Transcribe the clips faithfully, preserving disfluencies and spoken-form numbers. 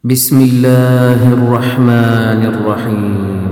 بسم الله الرحمن الرحيم.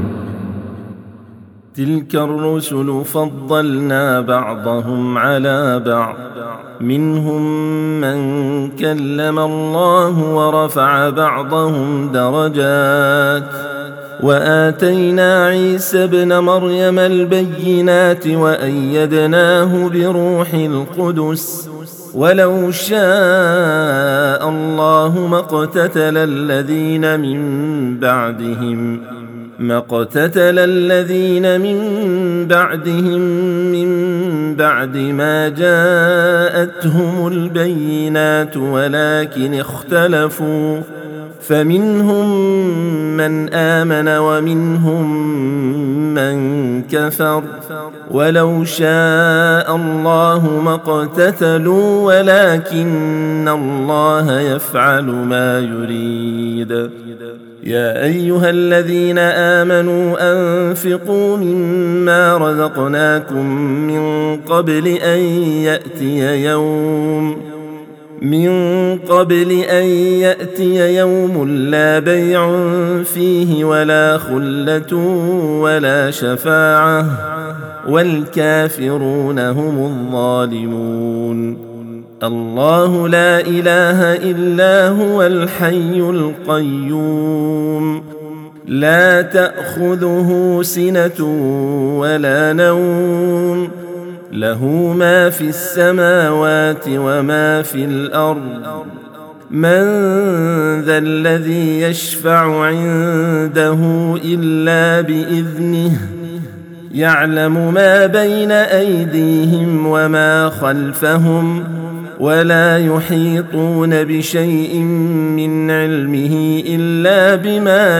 تلك الرسل فضلنا بعضهم على بعض، منهم من كلم الله ورفع بعضهم درجات، وآتينا عيسى ابن مريم البينات وأيدناه بروح القدس، ولو شاء الله ما اقتتل الذين من بعدهم ما اقتتل الذين من بعدهم من بعد ما جاءتهم البينات، ولكن اختلفوا فمنهم من آمن ومنهم من كفر، ولو شاء الله ما اقتتلوا ولكن الله يفعل ما يريد. يا أيها الذين آمنوا أنفقوا مما رزقناكم من قبل أن يأتي يوم من قبل أن يأتي يوم لا بيع فيه ولا خلة ولا شفاعة، والكافرون هم الظالمون. الله لا إله إلا هو الحي القيوم، لا تأخذه سنة ولا نوم، له ما في السماوات وما في الأرض. من ذا الذي يشفع عنده إلا بإذنه، يعلم ما بين أيديهم وما خلفهم، ولا يحيطون بشيء من علمه إلا بما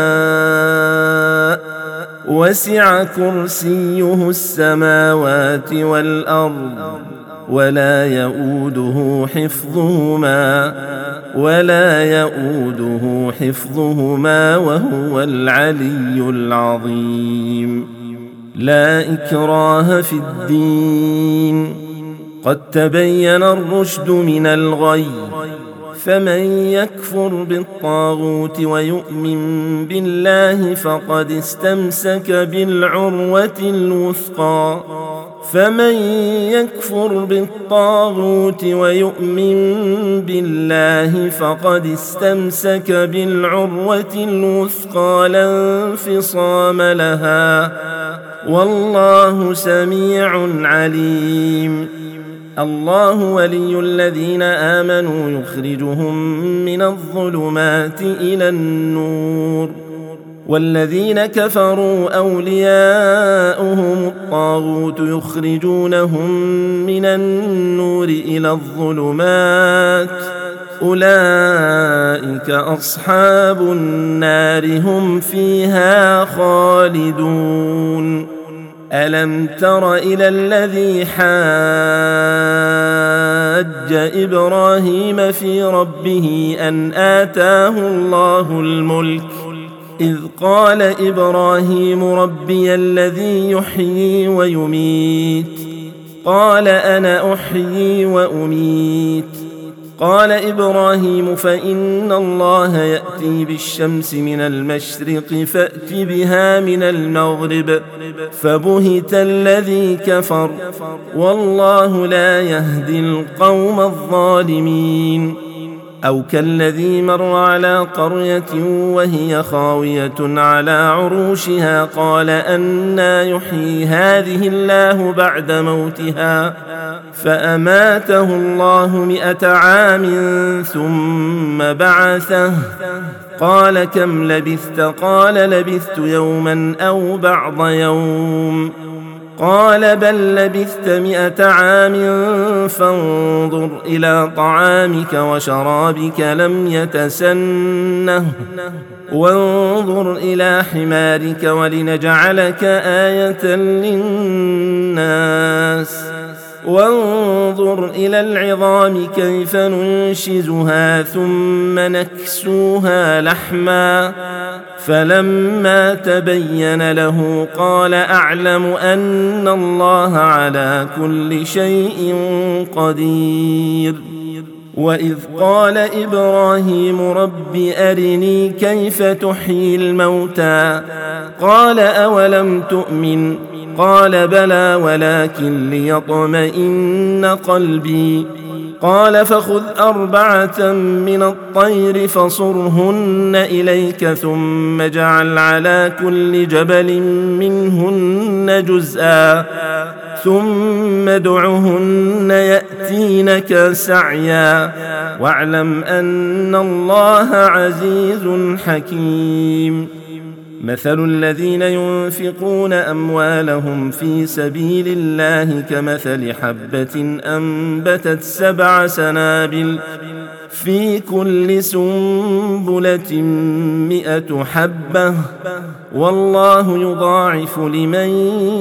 شاء، وسع كرسيه السماوات والأرض، ولا يؤوده حفظهما ولا يؤوده حفظهما وهو العلي العظيم. لا إكراه في الدين، قد تبين الرشد من الغي، فمن يكفر بالطاغوت ويؤمن بالله فقد استمسك بالعروة الوثقى فمن يكفر بالطاغوت ويؤمن بالله فقد استمسك بالعروة الوثقى لا انفصام لها، والله سميع عليم. الله ولي الذين آمنوا يخرجهم من الظلمات إلى النور، والذين كفروا أولياؤهم الطاغوت يخرجونهم من النور إلى الظلمات، أولئك أصحاب النار هم فيها خالدون. ألم تر إلى الذي حاج إبراهيم في ربه أن آتاه الله الملك، إذ قال إبراهيم ربي الذي يحيي ويميت، قال أنا أحيي وأميت. قال إبراهيم فإن الله يأتي بالشمس من المشرق فأت بها من المغرب، فبهت الذي كفر، والله لا يهدي القوم الظالمين. أو كالذي مر على قرية وهي خاوية على عروشها قال أنى يحيي هذه الله بعد موتها، فأماته الله مئة عام ثم بعثه، قال كم لبثت؟ قال لبثت يوما أو بعض يوم، قال بل لبثت مئة عام فانظر إلى طعامك وشرابك لم يتسنه، وانظر إلى حمارك ولنجعلك آية للناس، وانظر إلى العظام كيف ننشزها ثم نكسوها لحما، فلما تبين له قال أعلم أن الله على كل شيء قدير. وإذ قال إبراهيم رب أرني كيف تحيي الموتى قال أولم تؤمن قال بلى ولكن ليطمئن قلبي قال فخذ أربعة من الطير فصرهن إليك ثم اجعل على كل جبل منهن جزءا ثم ادعهن يأتينك سعيا واعلم أن الله عزيز حكيم. مثل الذين ينفقون أموالهم في سبيل الله كمثل حبة أنبتت سبع سنابل في كل سنبلة مئة حبة والله يضاعف لمن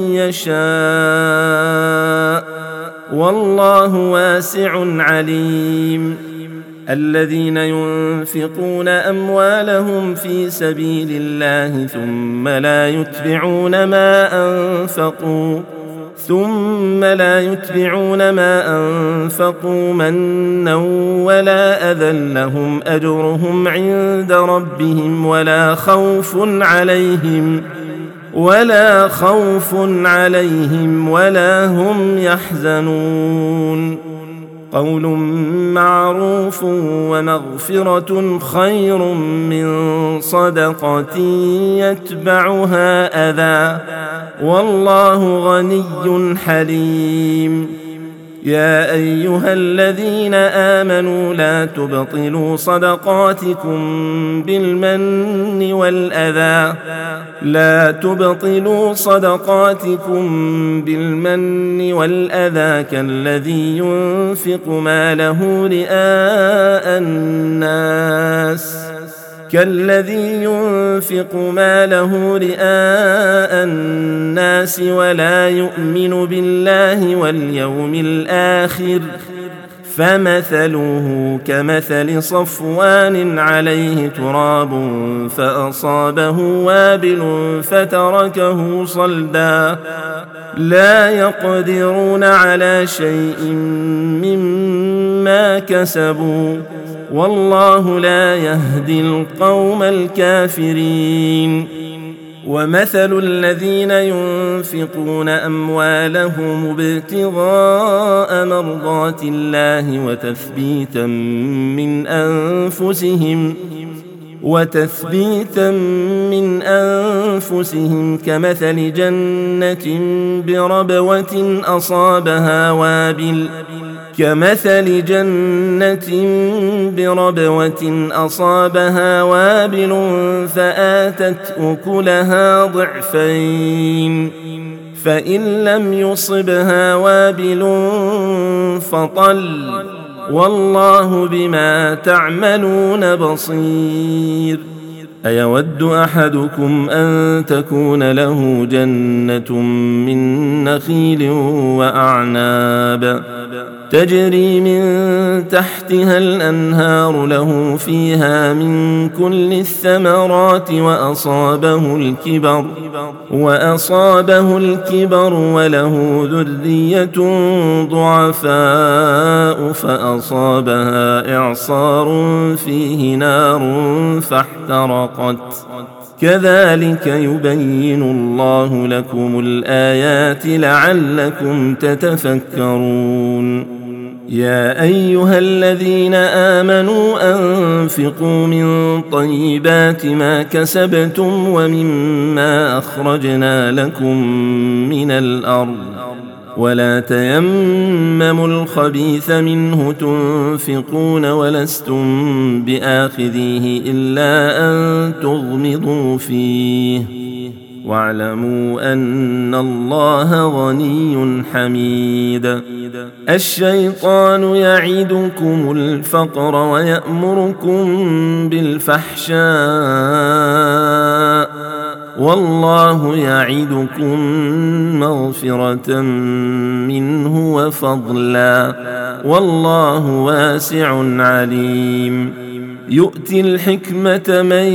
يشاء والله واسع عليم. الذين ينفقون أموالهم في سبيل الله ثم لا يتبعون ما أنفقوا ثم لا يتبعون ما أنفقوا منا ولا أذى لهم أجرهم عند ربهم ولا خوف عليهم ولا خوف عليهم ولا هم يحزنون. قول معروف ومغفرة خير من صدقة يتبعها أذى والله غني حليم. يا أيها الذين آمنوا لا تبطلوا صدقاتكم بالمن والأذى لا تبطلوا صدقاتكم بالمن والأذى كالذي ينفق ماله رئاء الناس كالذي ينفق ماله رئاء الناس ولا يؤمن بالله واليوم الآخر فمثله كمثل صفوان عليه تراب فأصابه وابل فتركه صلدا لا يقدرون على شيء مما كسبوا والله لا يهدي القوم الكافرين. ومثل الذين ينفقون أموالهم ابتغاء مرضات الله وتثبيتا من أنفسهم وتثبيتا من أنفسهم كمثل جنة بربوة أصابها وابل كمثل جنة بربوة أصابها وابل فآتت أكلها ضعفين فإن لم يصبها وابل فطل والله بما تعملون بصير. أيود أحدكم أن تكون له جنة من نخيل وأعناب تجري من تحتها الأنهار له فيها من كل الثمرات وأصابه الكبر وأصابه الكبر وله ذرية ضعفاء فأصابها إعصار فيه نار فاحترقت كذلك يبين الله لكم الآيات لعلكم تتفكرون. يا أيها الذين آمنوا أنفقوا من طيبات ما كسبتم ومما أخرجنا لكم من الأرض ولا تيمموا الخبيث منه تنفقون ولستم بآخذيه إلا أن تغمضوا فيه واعلموا أن الله غني حميد. الشيطان يعدكم الفقر ويأمركم بالفحشاء والله يعدكم مغفرة منه وفضلا والله واسع عليم. يؤتي الحكمة من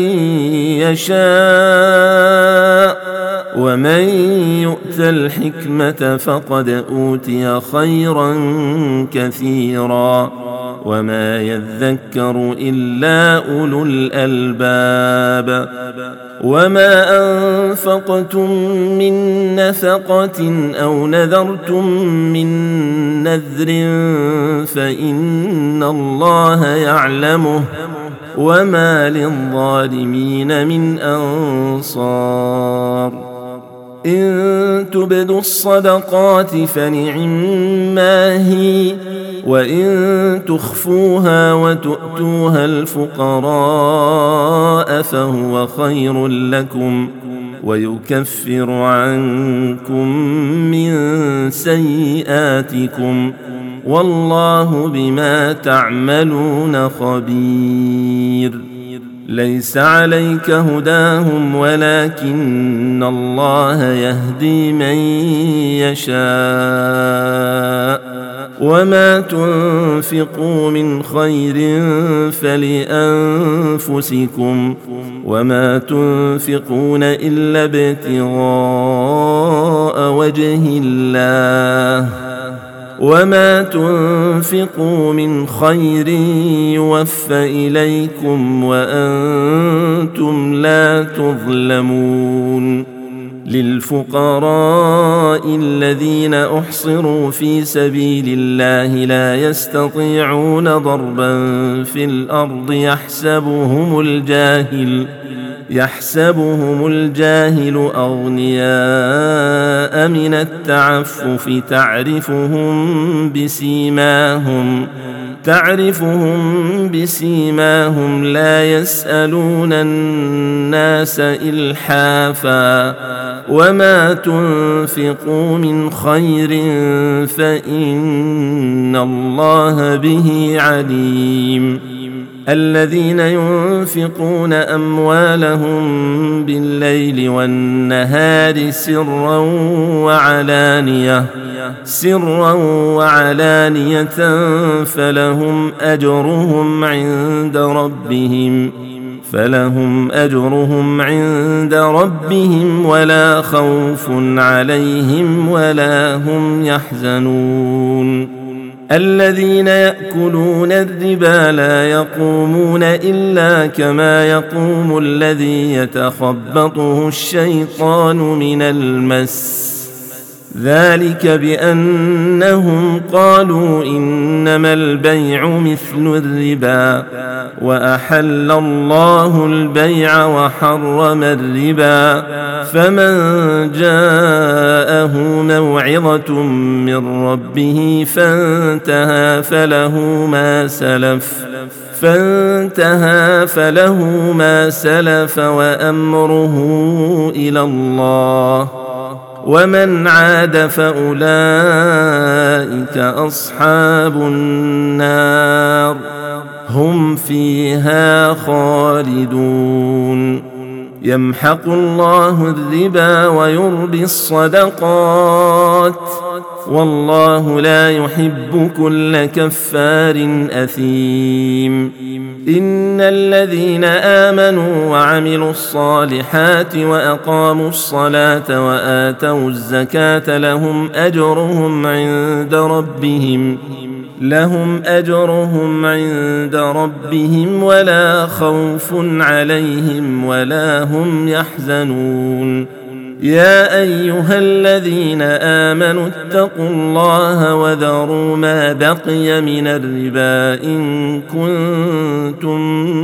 يشاء ومن يؤت الحكمة فقد أوتي خيرا كثيرا وما يذكر إلا أولو الألباب وما أنفقتم من نفقة أو نذرتم من نذر فإن الله يعلمه وما للظالمين من أنصار إن تبدوا الصدقات فنعما هي وإن تخفوها وتؤتوها الفقراء فهو خير لكم ويكفر عنكم من سيئاتكم والله بما تعملون خبير ليس عليك هداهم ولكن الله يهدي من يشاء وما تنفقوا من خير فلأنفسكم وما تنفقون إلا ابتغاء وجه الله وما تنفقوا من خير يوفى إليكم وأنتم لا تظلمون للفقراء الذين أحصروا في سبيل الله لا يستطيعون ضربا في الأرض يحسبهم الجاهل يحسبهم الجاهل أغنياء من التعفف تعرفهم بسيماهم تعرفهم بسيماهم لا يسألون الناس إلحافا وما تنفقوا من خير فإن الله به عليم الذين ينفقون أموالهم بالليل والنهار سرا وعلانية سرا وعلانية فلهم أجرهم عند ربهم فلهم أجرهم عند ربهم ولا خوف عليهم ولا هم يحزنون الذين يأكلون الربا لا يقومون إلا كما يقوم الذي يتخبطه الشيطان من المس ذلك بأنهم قالوا إنما البيع مثل الربا وأحل الله البيع وحرم الربا فمن جاءه موعظة من ربه فانتهى فله ما سلف فانتهى فله ما سلف وأمره إلى الله ومن عاد فأولئك أصحاب النار هم فيها خالدون يمحق الله الربا ويربي الصدقات والله لا يحب كل كفار أثيم إن الذين آمنوا وعملوا الصالحات وأقاموا الصلاة وآتوا الزكاة لهم أجرهم عند ربهم لهم أجرهم عند ربهم ولا خوف عليهم ولا هم يحزنون يا أيها الذين آمنوا اتقوا الله وذروا ما بقي من الربا إن كنتم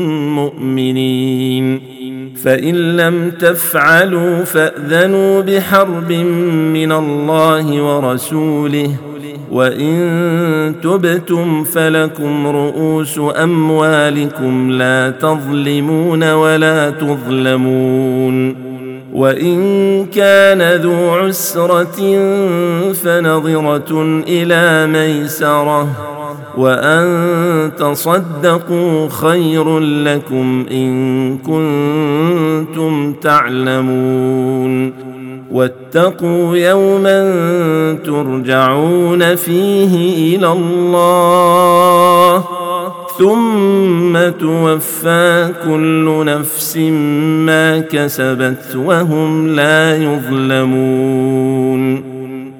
مؤمنين فإن لم تفعلوا فأذنوا بحرب من الله ورسوله وإن تبتم فلكم رؤوس أموالكم لا تظلمون ولا تظلمون وإن كان ذو عسرة فنظرة إلى ميسرة وأن تصدقوا خير لكم إن كنتم تعلمون واتقوا يوما ترجعون فيه إلى الله ثم توفى كل نفس ما كسبت وهم لا يظلمون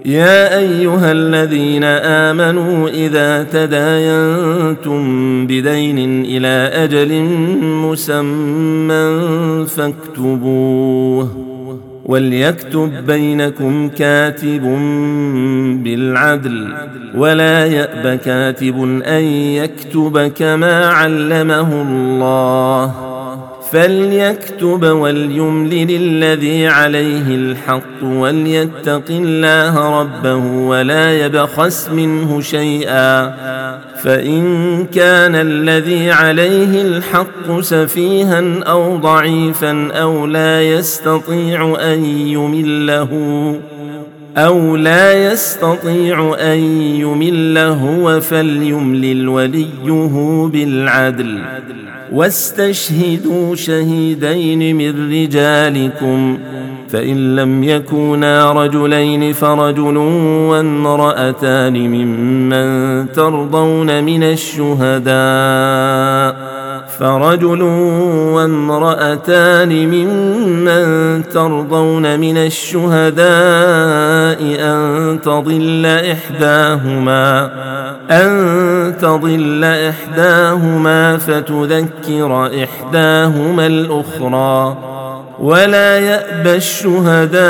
يا أيها الذين آمنوا إذا تداينتم بدين إلى أجل مسمى فاكتبوه وليكتب بينكم كاتب بالعدل ولا يأب كاتب أن يكتب كما علمه الله فليكتب وليملل الذي عليه الحق وليتق الله ربه ولا يبخس منه شيئا فإن كان الذي عليه الحق سفيها أو ضعيفا أو لا يستطيع أن يمله أو لا يستطيع أن يمله فليملل وليه بالعدل واستشهدوا شهيدين من رجالكم فإن لم يكونا رجلين فرجل وامرأتان ممن ترضون من الشهداء فرجل وامرأتان ممن ترضون من الشهداء أن تضل إحداهما أن تضل إحداهما فتذكر إحداهما الأخرى ولا يأبى الشهداء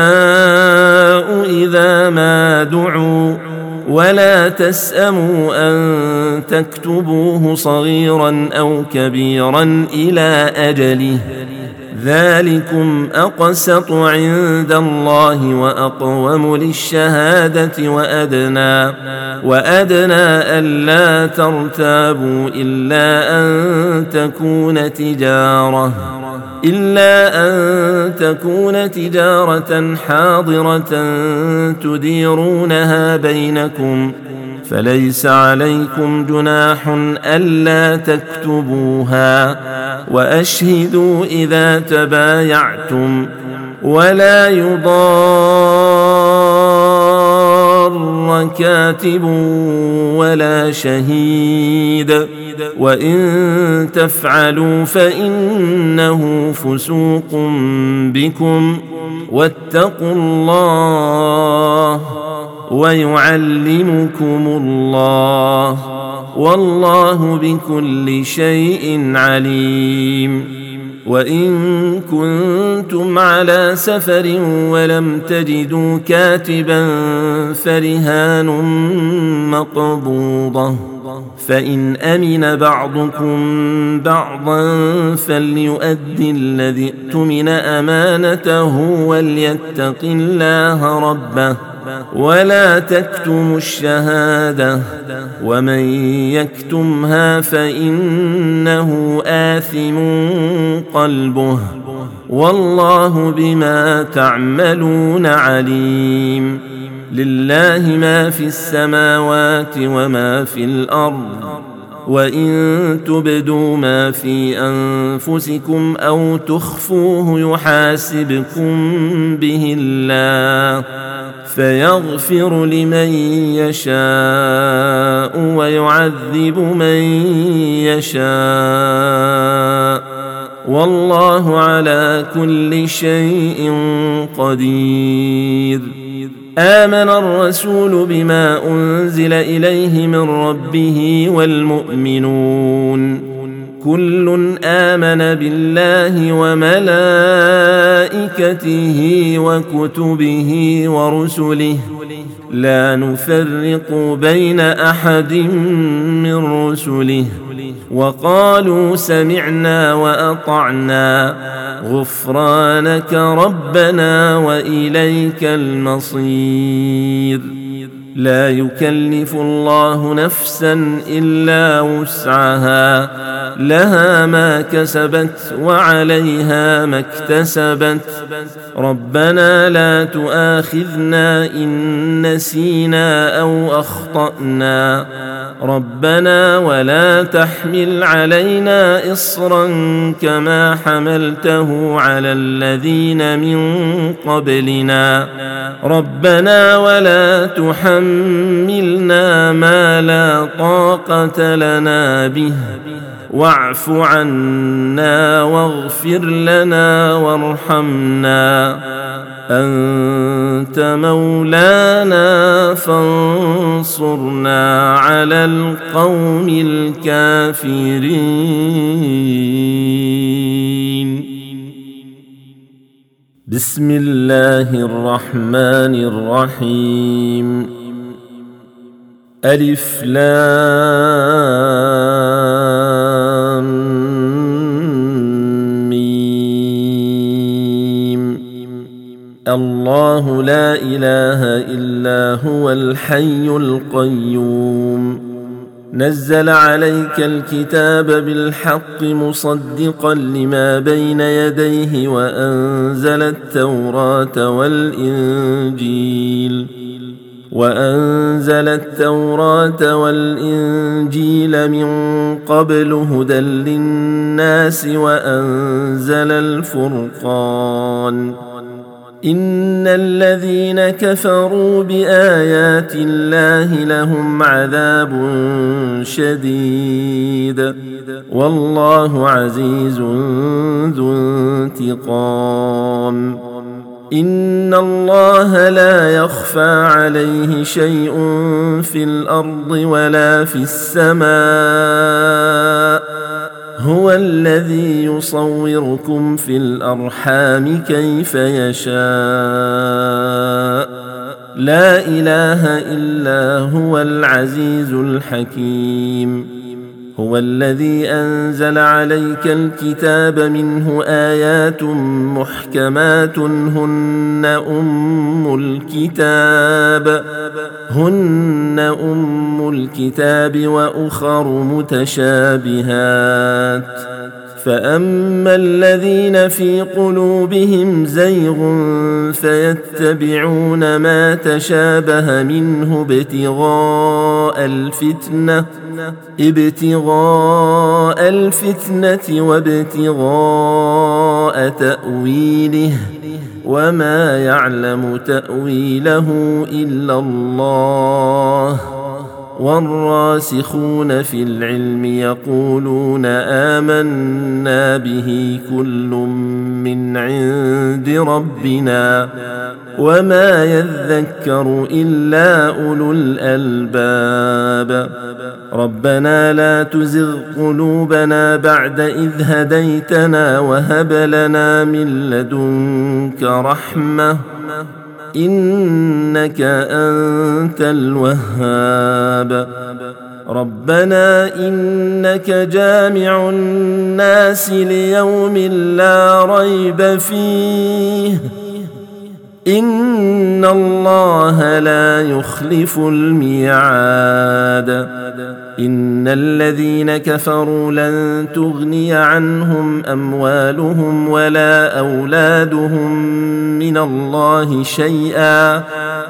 إذا ما دعوا ولا تسأموا أن تكتبوه صغيرا أو كبيرا إلى أجله ذلكم أقسط عند الله وأقوم للشهادة وأدنى وأدنى ألا ترتابوا إلا أن تكون تجارة إلا أن تكون تجارة حاضرة تديرونها بينكم فليس عليكم جناح ألا تكتبوها وأشهدوا إذا تبايعتم ولا يضار كاتب ولا شهيد وإن تفعلوا فإنه فسوق بكم واتقوا الله ويعلمكم الله والله بكل شيء عليم وإن كنتم على سفر ولم تجدوا كاتبا فرهان مقبوضة فإن أمن بعضكم بعضا فليؤدي الذي اؤتمن أمانته وليتق الله ربه ولا تكتموا الشهادة ومن يكتمها فإنه آثم قلبه والله بما تعملون عليم لله ما في السماوات وما في الأرض وإن تبدوا ما في أنفسكم أو تخفوه يحاسبكم به الله فيغفر لمن يشاء ويعذب من يشاء والله على كل شيء قدير آمن الرسول بما أنزل إليه من ربه والمؤمنون كل آمن بالله وملائكته وكتبه ورسله لا نفرق بين أحد من رسله وقالوا سمعنا وأطعنا غفرانك ربنا وإليك المصير لا يكلف الله نفسا إلا وسعها لها ما كسبت وعليها ما اكتسبت ربنا لا تؤاخذنا إن نسينا أو أخطأنا ربنا ولا تحمل علينا إصرا كما حملته على الذين من قبلنا ربنا ولا تحملنا ما لا طاقة لنا به واعف عنا واغفر لنا وارحمنا أنت أنت مولانا فانصرنا على القوم الكافرين. بسم الله الرحمن الرحيم. ألف لام ميم. الله لا إله إلا هو الحي القيوم. نزل عليك الكتاب بالحق مصدقا لما بين يديه وأنزل التوراة والإنجيل وأنزل التوراة والإنجيل من قبل هدى للناس وأنزل الفرقان. إن الذين كفروا بآيات الله لهم عذاب شديد والله عزيز ذو انتقام. إن الله لا يخفى عليه شيء في الأرض ولا في السماء. هو الذي يصوركم في الأرحام كيف يشاء. لا إله إلا هو العزيز الحكيم. هو الذي أنزل عليك الكتاب منه آيات محكمات هن أم الكتاب هن أم الكتاب وأخر متشابهات. فأما الذين في قلوبهم زيغ فيتبعون ما تشابه منه ابتغاء الفتنة ابتغاء الفتنة وابتغاء تأويله وما يعلم تأويله إلا الله. والراسخون في العلم يقولون آمنا به كل من عند ربنا وما يذكر إلا أولو الألباب. ربنا لا تزغ قلوبنا بعد إذ هديتنا وهب لنا من لدنك رحمة إنك أنت الوهاب. ربنا إنك جامع الناس ليوم لا ريب فيه إن الله لا يخلف الميعاد. إن الذين كفروا لن تغني عنهم أموالهم ولا أولادهم من الله شيئا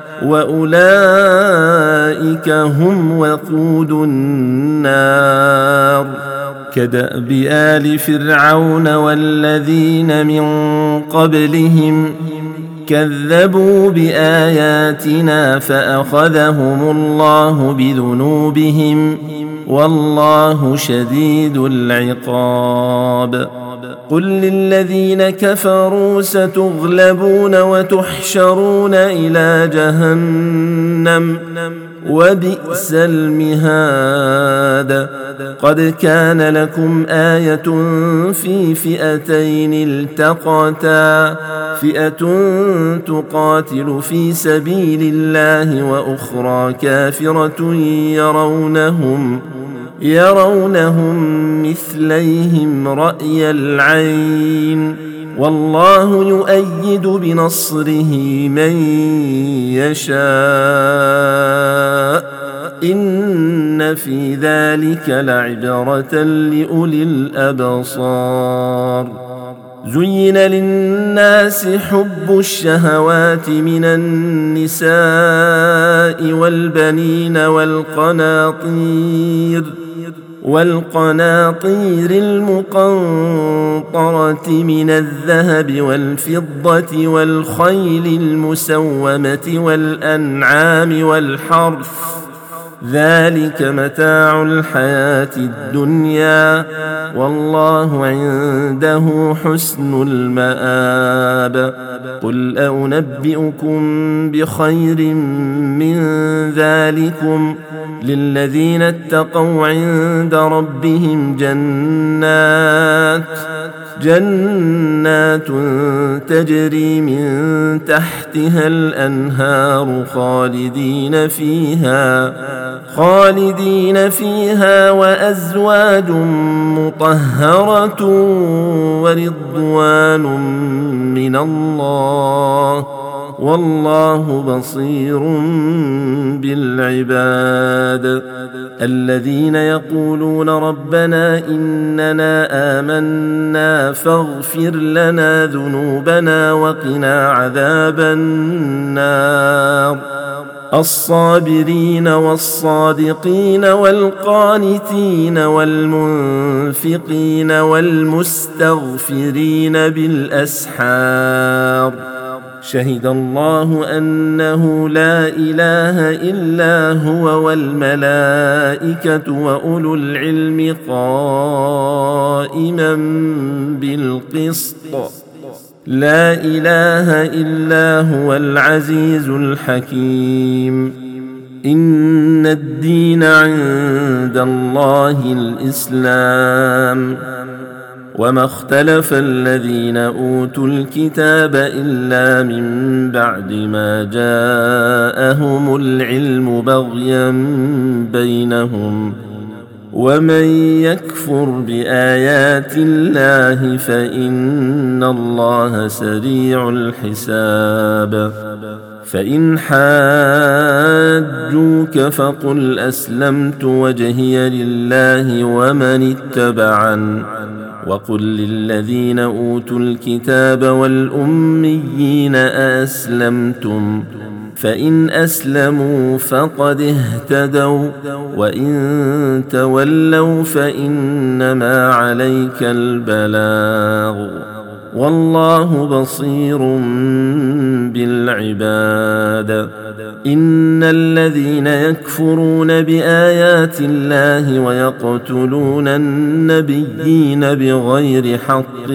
وأولئك هم وقود النار. كدأب آل فرعون والذين من قبلهم كذبوا بآياتنا فأخذهم الله بذنوبهم والله شديد العقاب. قل للذين كفروا ستغلبون وتحشرون إلى جهنم وبئس المهاد. قد كان لكم آية في فئتين التقتا فئة تقاتل في سبيل الله وأخرى كافرة يرونهم يرونهم مثليهم رأي العين والله يؤيد بنصره من يشاء إن في ذلك لعبرة لأولي الأبصار. زين للناس حب الشهوات من النساء والبنين والقناطير والقناطير المقنطرة من الذهب والفضة والخيل المسومة والأنعام والحرث ذلك متاع الحياة الدنيا والله عنده حسن المآب. قل أنبئكم بخير من ذلكم للذين اتقوا عند ربهم جنات جنات تجري من تحتها الأنهار خالدين فيها خالدين فيها وأزواج مطهرة ورضوان من الله والله بصير بالعباد. الذين يقولون ربنا إننا آمنا فاغفر لنا ذنوبنا وقنا عذاب النار. الصابرين والصادقين والقانتين والمنفقين والمستغفرين بالأسحار. شهد الله أنه لا إله إلا هو والملائكة وأولو العلم قائما بالقسط لا إله إلا هو العزيز الحكيم. إن الدين عند الله الإسلام وما اختلف الذين أوتوا الكتاب إلا من بعد ما جاءهم العلم بغيا بينهم ومن يكفر بآيات الله فإن الله سريع الحساب. فإن حاجوك فقل أسلمت وجهي لله ومن اتبعن وقل للذين أوتوا الكتاب والأميين أأسلمتم فإن أسلموا فقد اهتدوا وإن تولوا فإنما عليك البلاغ والله بصير بالعباد. إن الذين يكفرون بآيات الله ويقتلون النبيين بغير حق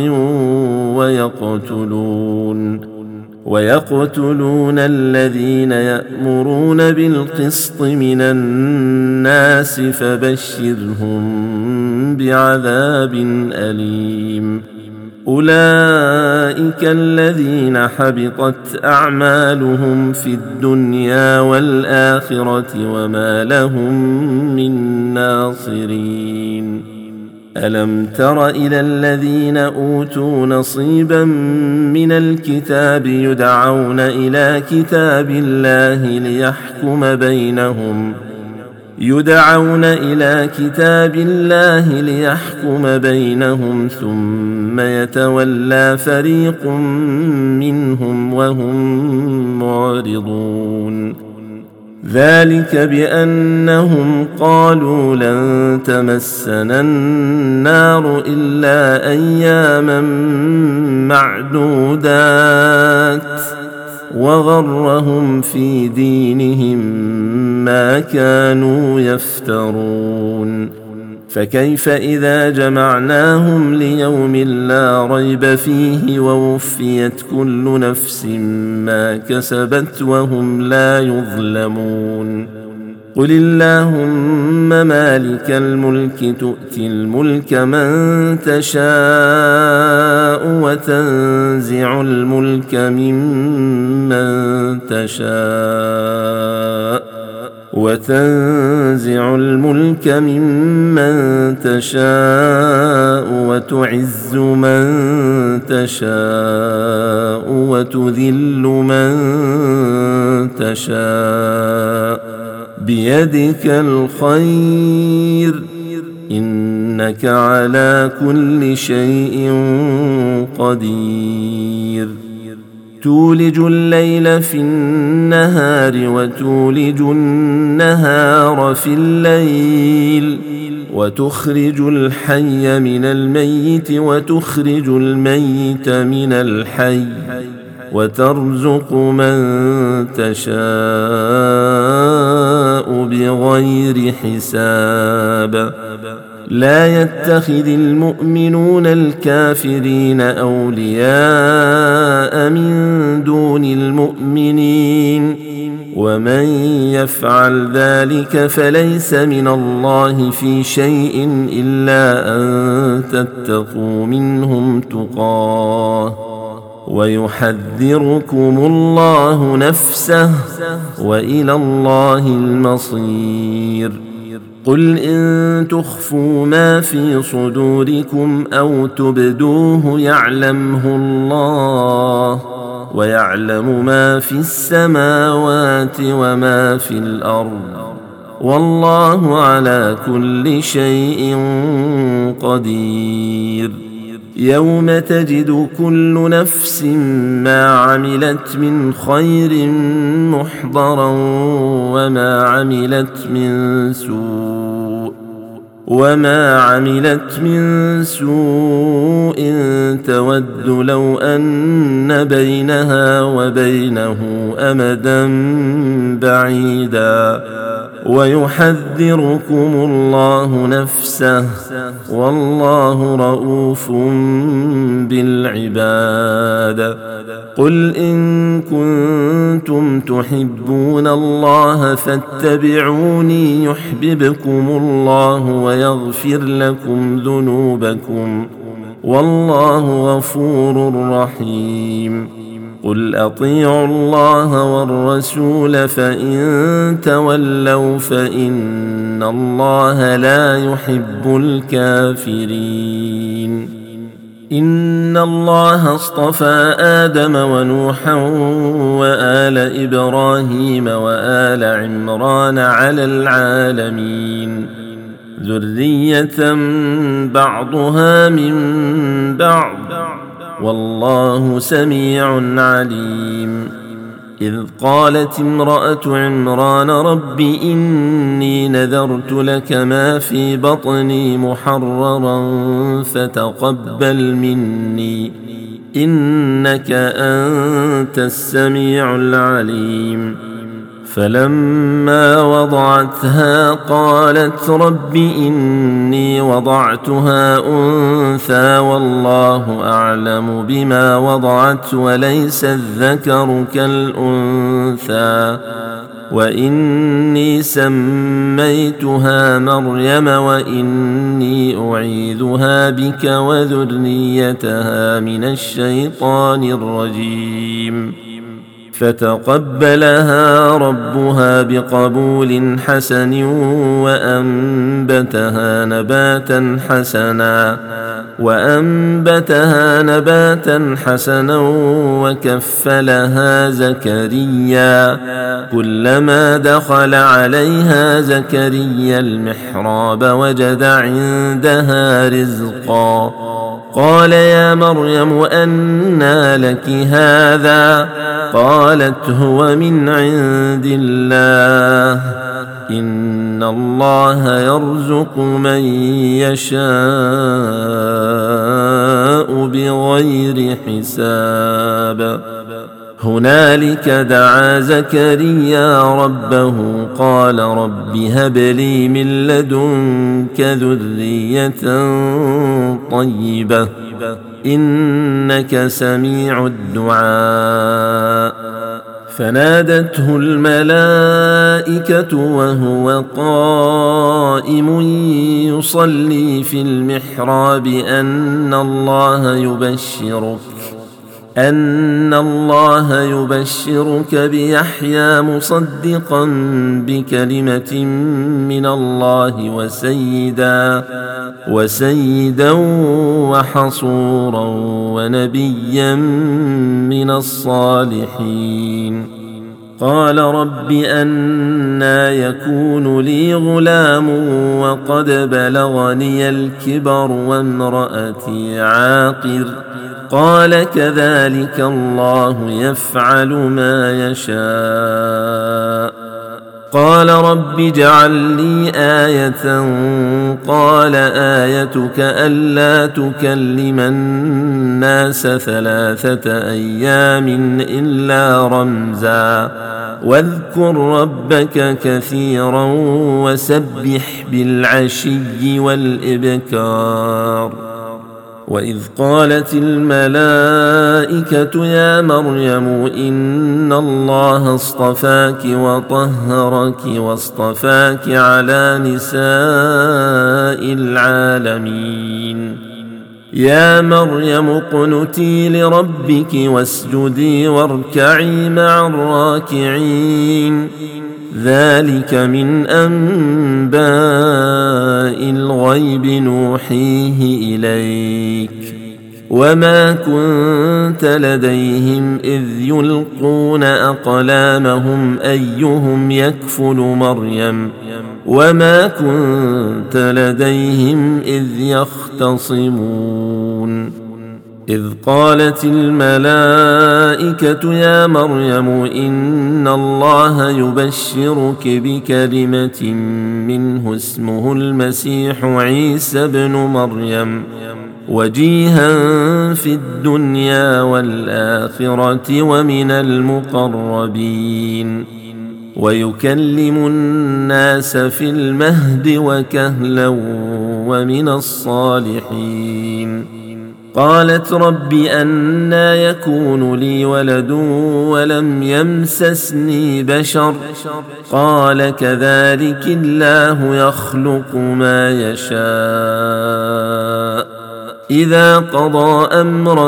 ويقتلون ويقتلون الذين يأمرون بالقسط من الناس فبشرهم بعذاب أليم. أولئك الذين حبطت أعمالهم في الدنيا والآخرة وما لهم من ناصرين. ألم تر إلى الذين أوتوا نصيبا من الكتاب يدعون إلى كتاب الله ليحكم بينهم يدعون إلى كتاب الله ليحكم بينهم ثم يتولى فريق منهم وهم معرضون. ذلك بأنهم قالوا لن تمسنا النار إلا أياما معدودات وغرهم في دينهم ما كانوا يفترون. فكيف إذا جمعناهم ليوم لا ريب فيه ووفيت كل نفس ما كسبت وهم لا يظلمون. قل اللهم مالك الملك تؤتي الملك من تشاء وتنزع الملك ممن تشاء وتنزع الملك ممن تشاء وتعز من تشاء وتذل من تشاء بيدك الخير إنك على كل شيء قدير. تولج الليل في النهار وتولج النهار في الليل وتخرج الحي من الميت وتخرج الميت من الحي وترزق من تشاء بغير حساب. لا يتخذ المؤمنون الكافرين أولياء من دون المؤمنين ومن يفعل ذلك فليس من الله في شيء إلا أن تتقوا منهم تقاه ويحذركم الله نفسه وإلى الله المصير. قل إن تخفوا ما في صدوركم أو تبدوه يعلمه الله ويعلم ما في السماوات وما في الأرض والله على كل شيء قدير. يوم تجد كل نفس ما عملت من خير محضرا وما عملت من سوء وما عملت من سوء تود لو أن بينها وبينه أمدا بعيدا ويحذركم الله نفسه والله رؤوف بالعباد. قل إن كنتم تحبون الله فاتبعوني يحببكم الله ويغفر لكم ذنوبكم والله غفور رحيم. قل أطيعوا الله والرسول فإن تولوا فإن الله لا يحب الكافرين. إن الله اصطفى آدم ونوحا وآل إبراهيم وآل عمران على العالمين ذرية بعضها من بعض والله سميع عليم. إذ قالت امرأة عمران رب إني نذرت لك ما في بطني محررا فتقبل مني إنك أنت السميع العليم. فلما وضعتها قالت رب إني وضعتها أنثى والله أعلم بما وضعت وليس الذكر كالأنثى وإني سميتها مريم وإني أعيذها بك وذريتها من الشيطان الرجيم. فتقبلها ربها بقبول حسن وأنبتها نباتا حسنا وأنبتها نباتا حسنا وكفلها زكريا كلما دخل عليها زكريا المحراب وجد عندها رزقا قال يا مريم أنى لك هذا قالت هو من عند الله إن الله يرزق من يشاء بغير حساب. هنالك دعا زكريا ربه قال رب هب لي من لدنك ذرية طيبة إنك سميع الدعاء. فنادته الملائكة وهو قائم يصلي في المحراب أن الله يبشرك أن الله يبشرك بيحيى مصدقا بكلمة من الله وسيدا وسيدا وحصورا ونبيا من الصالحين. قال رب أنى يكون لي غلام وقد بلغني الكبر وامرأتي عاقر قال كذلك الله يفعل ما يشاء. قال رب اجعل لي آية قال آيتك ألا تكلم الناس ثلاثة أيام إلا رمزا واذكر ربك كثيرا وسبح بالعشي والإبكار. وإذ قالت الملائكة يا مريم إن الله اصطفاك وطهرك واصطفاك على نساء العالمين يا مريم اقنتي لربك واسجدي واركعي مع الراكعين ذلك من أنباء الغيب نوحيه إليك وما كنت لديهم إذ يلقون أقلامهم أيهم يكفل مريم وما كنت لديهم إذ يختصمون. إذ قالت الملائكة يا مريم إن الله يبشرك بكلمة منه اسمه المسيح عيسى ابن مريم وجيها في الدنيا والآخرة ومن المقربين ويكلم الناس في المهد وكهلا ومن الصالحين. قالت رب أنى يكون لي ولد ولم يمسسني بشر قال كذلك الله يخلق ما يشاء إذا قضى أمرا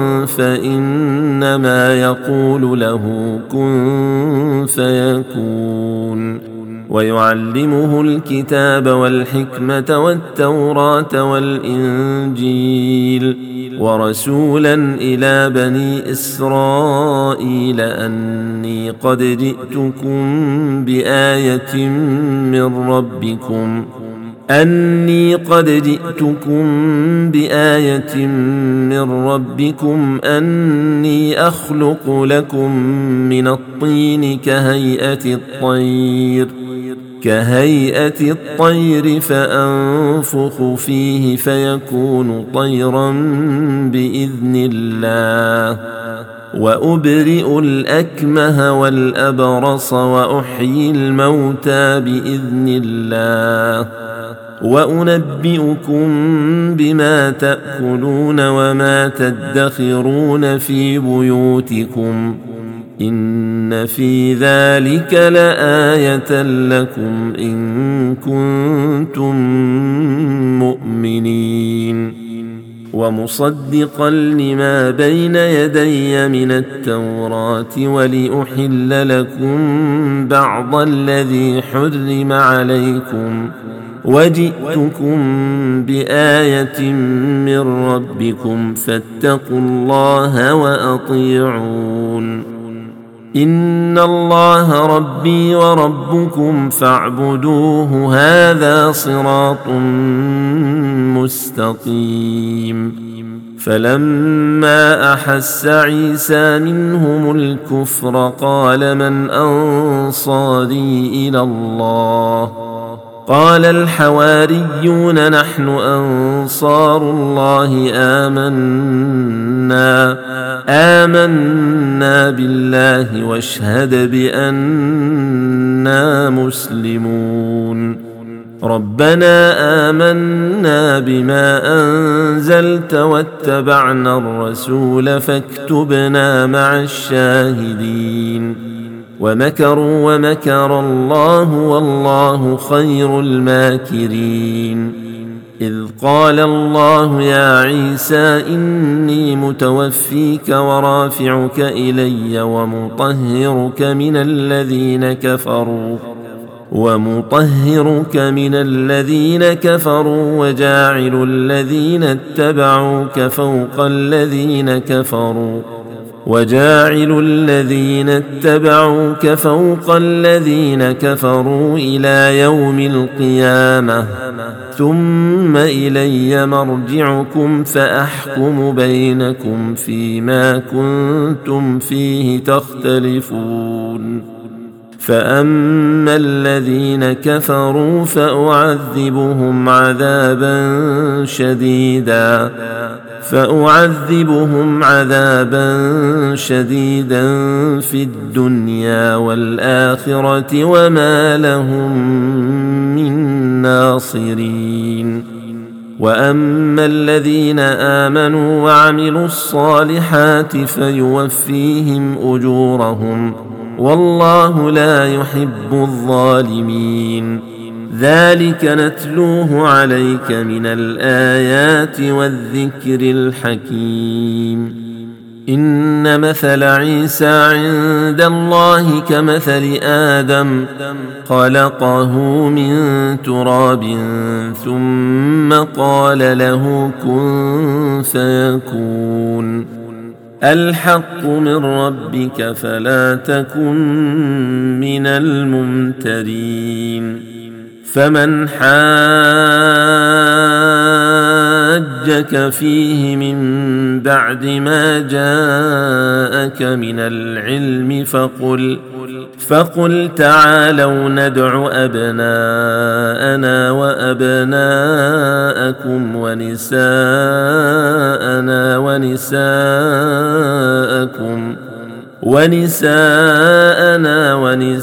فإنما يقول له كن فيكون. ويعلمه الكتاب والحكمة والتوراة والإنجيل ورسولا إلى بني إسرائيل أني قد جئتكم بآية من ربكم أني قد جئتكم بآية من ربكم أني أخلق لكم من الطين كهيئة الطير كهيئة الطير فأنفخ فيه فيكون طيرا بإذن الله وأبرئ الأكمه والأبرص وأحيي الموتى بإذن الله وأنبئكم بما تأكلون وما تدخرون في بيوتكم إن في ذلك لآية لكم إن كنتم مؤمنين. ومصدقا لما بين يدي من التوراة ولأحل لكم بعض الذي حرم عليكم وجئتكم بآية من ربكم فاتقوا الله وأطيعون. إن الله ربي وربكم فاعبدوه هذا صراط مستقيم. فلما أحس عيسى منهم الكفر قال من أنصاري إلى الله قال الحواريون نحن أنصار الله آمنا آمنا بالله واشهد بأننا مسلمون. ربنا آمنا بما أنزلت واتبعنا الرسول فاكتبنا مع الشاهدين. ومكروا ومكر الله والله خير الماكرين. إذ قال الله يا عيسى إني متوفيك ورافعك إلي ومطهرك من الذين كفروا ومطهرك من الذين كفروا وجاعل الذين اتبعوك فوق الذين كفروا وجاعل الذين اتبعوك فوق الذين كفروا إلى يوم القيامة ثم إلي مرجعكم فأحكم بينكم فيما كنتم فيه تختلفون. فأما الذين كفروا فأعذبهم عذابا شديدا فأعذبهم عذابا شديدا في الدنيا والآخرة وما لهم من ناصرين. وأما الذين آمنوا وعملوا الصالحات فيوفيهم أجورهم والله لا يحب الظالمين. ذلك نتلوه عليك من الآيات والذكر الحكيم. إن مثل عيسى عند الله كمثل آدم خلقه من تراب ثم قال له كن فيكون. الحق من ربك فلا تكن من الممترين. فمن حاجك فيه من بعد ما جاءك من العلم فقل فقل تعالوا ندع أبناءنا وأبناءكم ونساءنا ونساءكم ونساءنا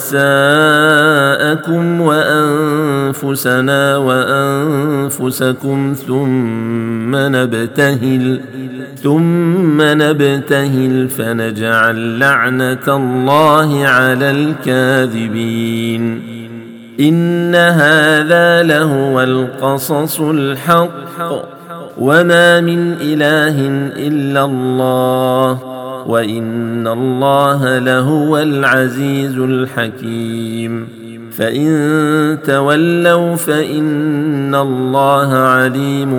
ونساءكم وأنفسنا وأنفسكم ثم نبتهل ثم نبتهل فنجعل لعنة الله على الكاذبين. إن هذا لهو القصص الحق وما من إله إلا الله وإن الله لهو العزيز الحكيم. فإن تولوا فإن الله عليم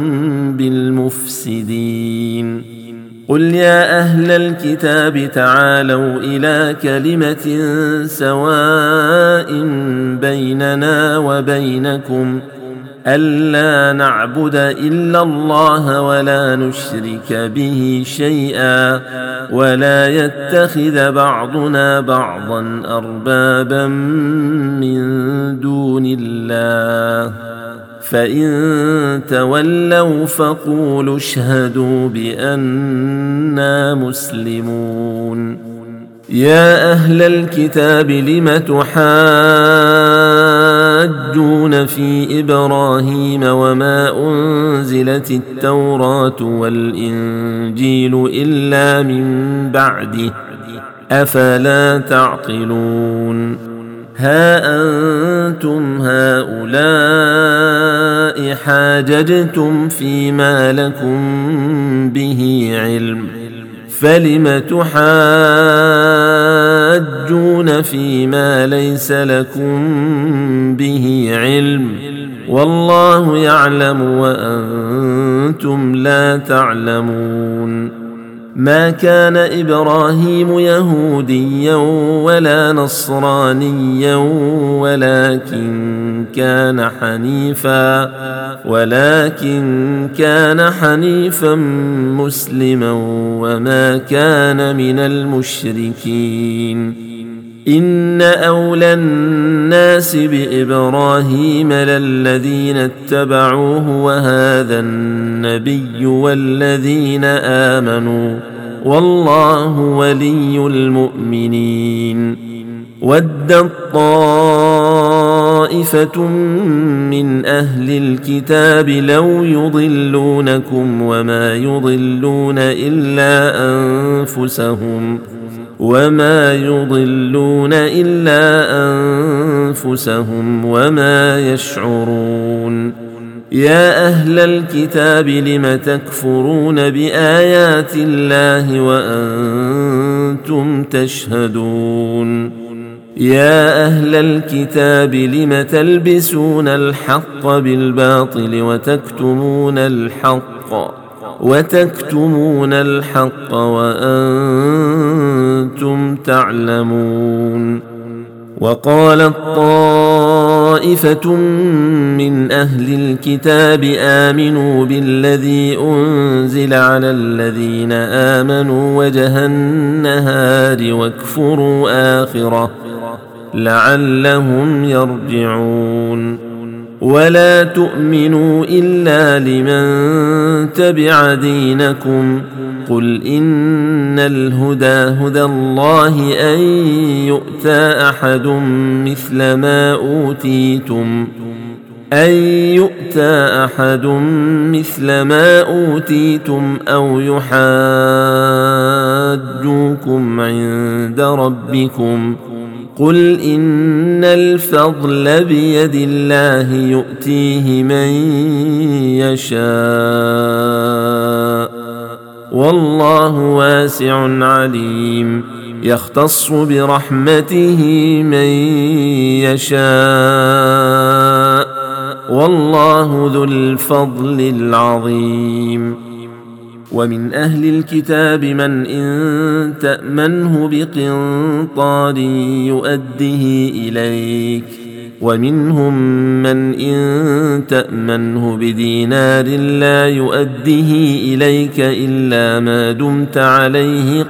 بالمفسدين. قل يا أهل الكتاب تعالوا إلى كلمة سواء بيننا وبينكم ألا نعبد إلا الله ولا نشرك به شيئا ولا يتخذ بعضنا بعضا أربابا من دون الله. فإن تولوا فقولوا اشهدوا بأننا مسلمون. يا أهل الكتاب لم تحاجون في إبراهيم وما أنزلت التوراة والإنجيل إلا من بعده أفلا تعقلون. ها أنتم هؤلاء حاججتم فيما لكم به علم فلم تحاجون فيما ليس لكم به علم والله يعلم وأنتم لا تعلمون. ما كان إبراهيم يهوديا ولا نصرانيا ولكن كان حنيفا ولكن كان حنيفا مسلما وما كان من المشركين. إن أولى الناس بإبراهيم للذين اتبعوه وهذا النبي والذين آمنوا والله ولي المؤمنين. ودت طائفة من أهل الكتاب لو يضلونكم وما يضلون إلا أنفسهم وما يضلون إلا أنفسهم وما يشعرون. يا أهل الكتاب لم تكفرون بآيات الله وأنتم تشهدون. يا أهل الكتاب لم تلبسون الحق بالباطل وتكتمون الحق وتكتمون الحق وأنتم تعلمون. وقالت طائفة من أهل الكتاب آمنوا بالذي أنزل على الذين آمنوا وجه النهار واكفروا آخره لعلهم يرجعون ولا تؤمنوا إلا لمن تبع دينكم قل إن الهدى هدى الله أن يؤتى أحد مثل ما أوتيتم أن يؤتى أحد مثل ما أوتيتم أو يحاجوكم عند ربكم قل إن الفضل بيد الله يؤتيه من يشاء والله واسع عليم يختص برحمته من يشاء والله ذو الفضل العظيم ومن أهل الكتاب من إن تأمنه بقنطار يؤده إليك ومنهم من إن تأمنه بدينار لا يؤده إليك إلا ما دمت عليه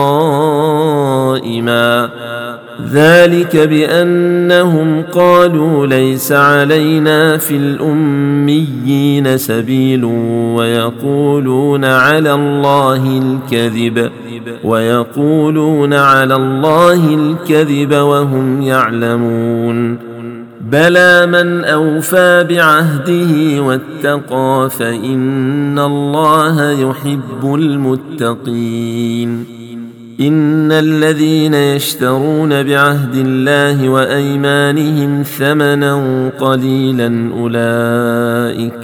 قائما ذلك بأنهم قالوا ليس علينا في الأميين سبيل ويقولون على الله الكذب ويقولون على الله الكذب وهم يعلمون بلى من أوفى بعهده واتقى فإن الله يحب المتقين إن الذين يشترون بعهد الله وأيمانهم ثمنا قليلا أولئك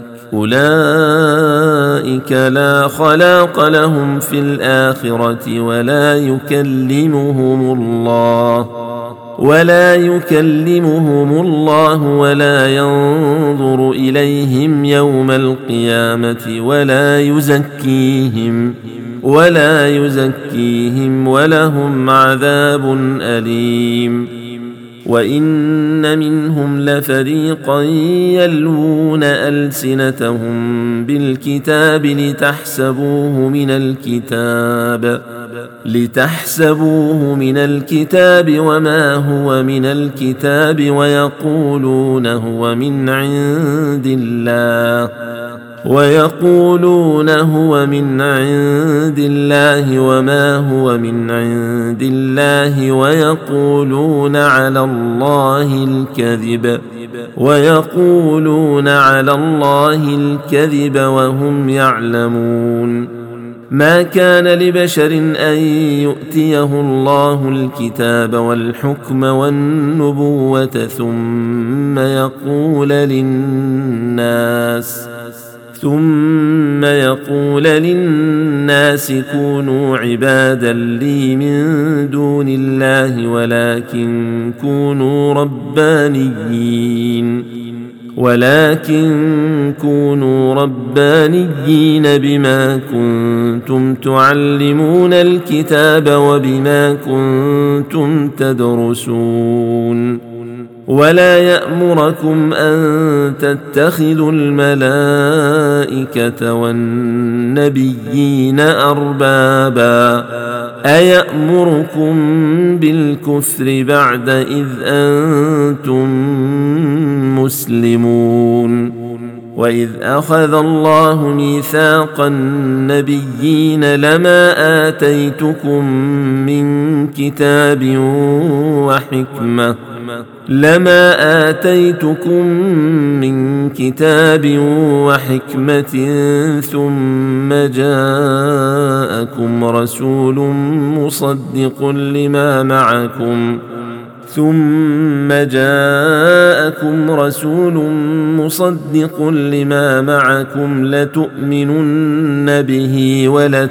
أولئك لا خلاق لهم في الآخرة ولا يكلمهم الله ولا يكلمهم الله ولا ينظر إليهم يوم القيامة ولا يزكيهم ولا يزكيهم ولهم عذاب أليم وإن منهم لفريقا يلوون ألسنتهم بالكتاب لتحسبوه من الكتاب لتحسبوه من الكتاب وما هو من الكتاب ويقولون هو من عند الله ويقولون هو من عند الله وما هو من عند الله ويقولون على الله الكذب ويقولون على الله الكذب وهم يعلمون ما كان لبشر أن يؤتيه الله الكتاب والحكم والنبوة ثم يقول للناس ثم يقول للناس كونوا عبادا لي من دون الله ولكن كونوا ربانيين ولكن كونوا ربانيين بما كنتم تعلمون الكتاب وبما كنتم تدرسون ولا يأمركم أن تتخذوا الملائكة والنبيين أربابا أيأمركم بالكفر بعد إذ أنتم مسلمون وإذ أخذ الله ميثاق النبيين لما آتيتكم من كتاب وحكمة لما آتيتكم من كتاب وحكمة ثم جاءكم رسول مصدق لما معكم ثم جاءكم رسول مصدق لما معكم لتؤمنن به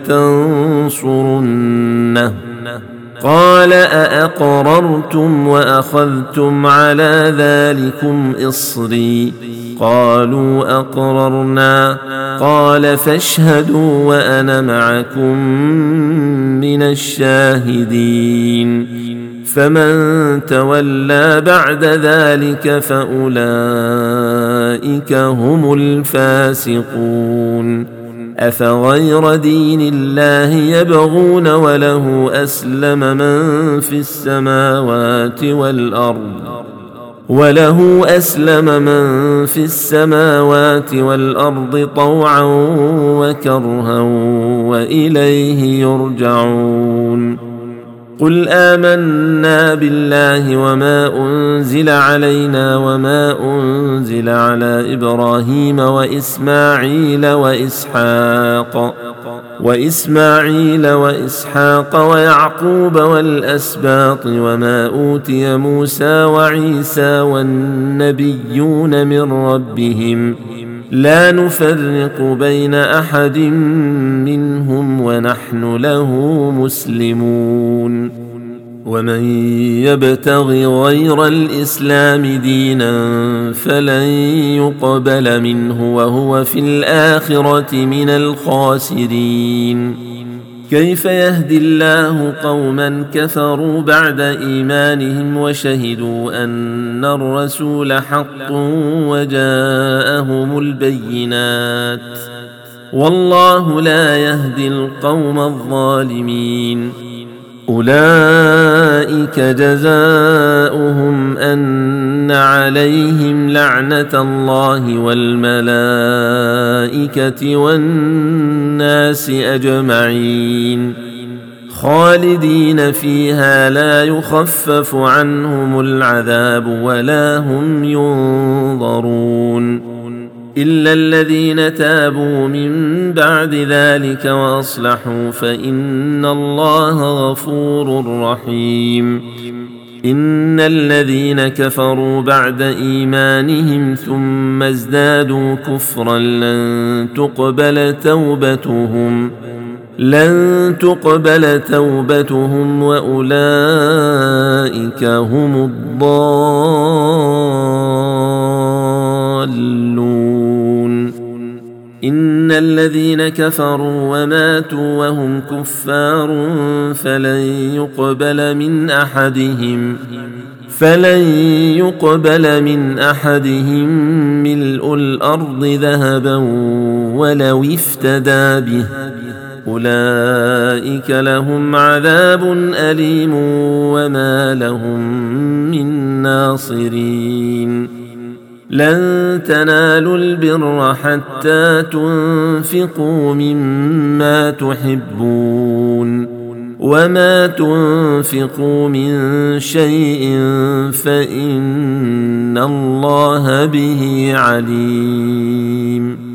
ولتنصرنه قال أأقررتم وأخذتم على ذلكم إصري قالوا أقررنا قال فاشهدوا وأنا معكم من الشاهدين فمن تولى بعد ذلك فأولئك هم الفاسقون أفغير دين الله يبغون وله أسلم من في السماوات والأرض وله أسلم من في السماوات والأرض طوعا وكرها وإليه يرجعون قل آمنا بالله وما أنزل علينا وما أنزل على إبراهيم وإسماعيل وإسحاق وإسماعيل وإسحاق ويعقوب والأسباط وما أوتي موسى وعيسى والنبيون من ربهم لا نفرق بين أحد منهم ونحن له مسلمون ومن يبتغ غير الإسلام دينا فلن يقبل منه وهو في الآخرة من الخاسرين كيف يهدي الله قوما كفروا بعد إيمانهم وشهدوا أن الرسول حق وجاءهم البينات والله لا يهدي القوم الظالمين أولئك جزاؤهم أن عليهم لعنة الله والملائكة والناس أجمعين خالدين فيها لا يخفف عنهم العذاب ولا هم ينظرون إلا الذين تابوا من بعد ذلك وأصلحوا فإن الله غفور رحيم إن الذين كفروا بعد إيمانهم ثم ازدادوا كفرا لن تقبل توبتهم لن تقبل توبتهم وأولئك هم الضالون إن الذين كفروا وماتوا وهم كفار فلن يقبل من أحدهم فلن يقبل من أحدهم ملء الأرض ذهبا ولو افتدى به أولئك لهم عذاب أليم وما لهم من ناصرين لن تنالوا البر حتى تنفقوا مما تحبون وما تنفقوا من شيء فإن الله به عليم